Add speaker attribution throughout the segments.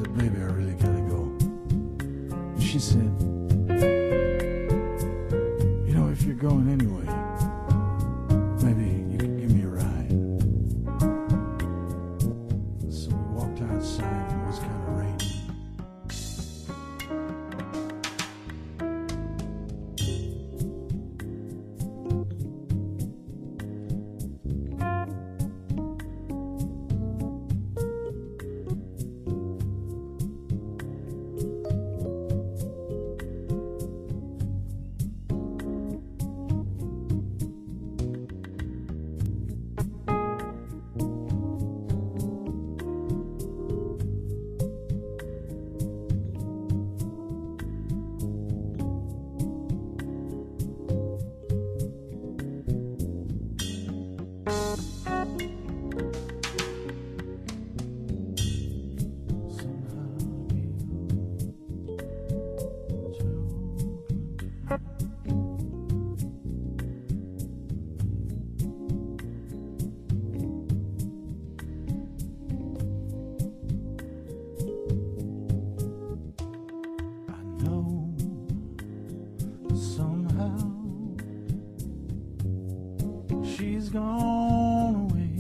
Speaker 1: said, baby, I really gotta go. And she said, you know, if you're going anyway, maybe you could give me a ride. So we walked outside and it was kind of raining. She's gone away,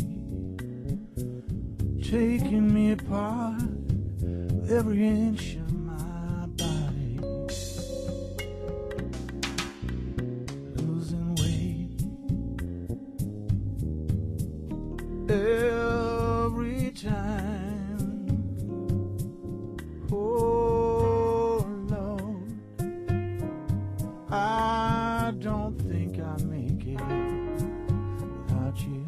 Speaker 1: taking me apart with every inch of my body, losing weight every time. Oh Lord, I don't think I make it without you.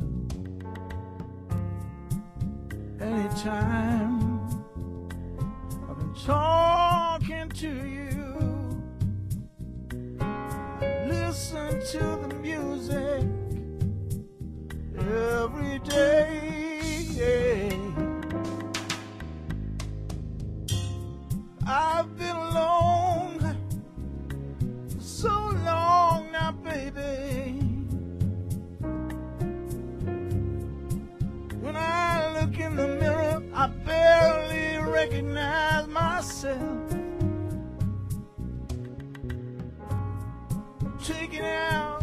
Speaker 1: Anytime I've been talking to you, listen to the music every day. I've been alone for so long now, baby. When I look in the mirror, I barely recognize myself. Taking out,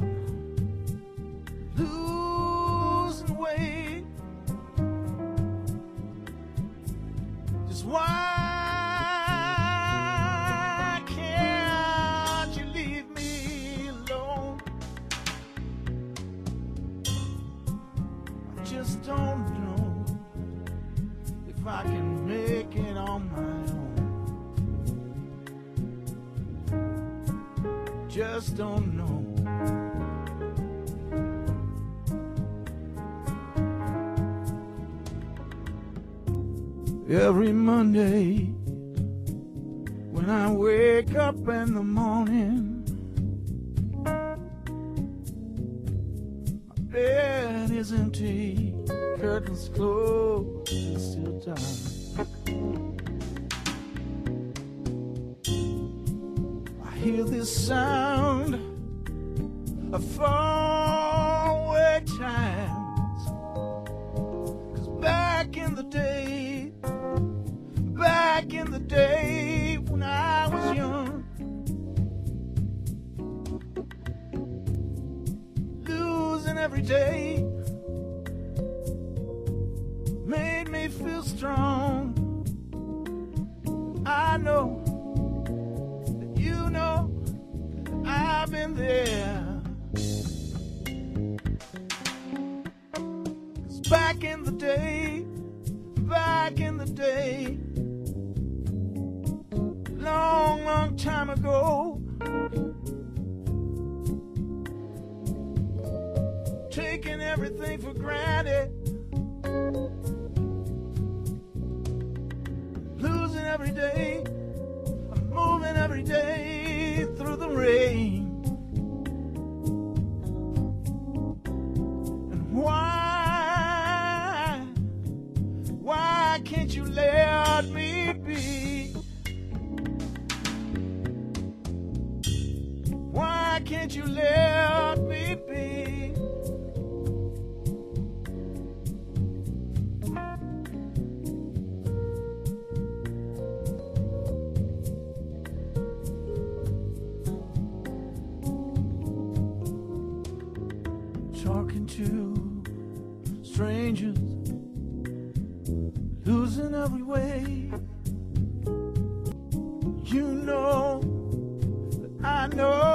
Speaker 1: losing weight. Just why can't you leave me alone? I just don't know if I can make it on my own. Just don't know. Every Monday when I wake up in the morning, my bed is empty, curtains closed, it's still dark. I hear this sound of faraway times, 'cause back in the day when I was young, losing every day made me feel strong. I know that you know that I've been there. 'Cause back in the day, long, long time ago, taking everything for granted, losing every day, I'm moving every day through the rain. And why can't you let me be? Why can't you let me be? to strangers, losing every way. You know that I know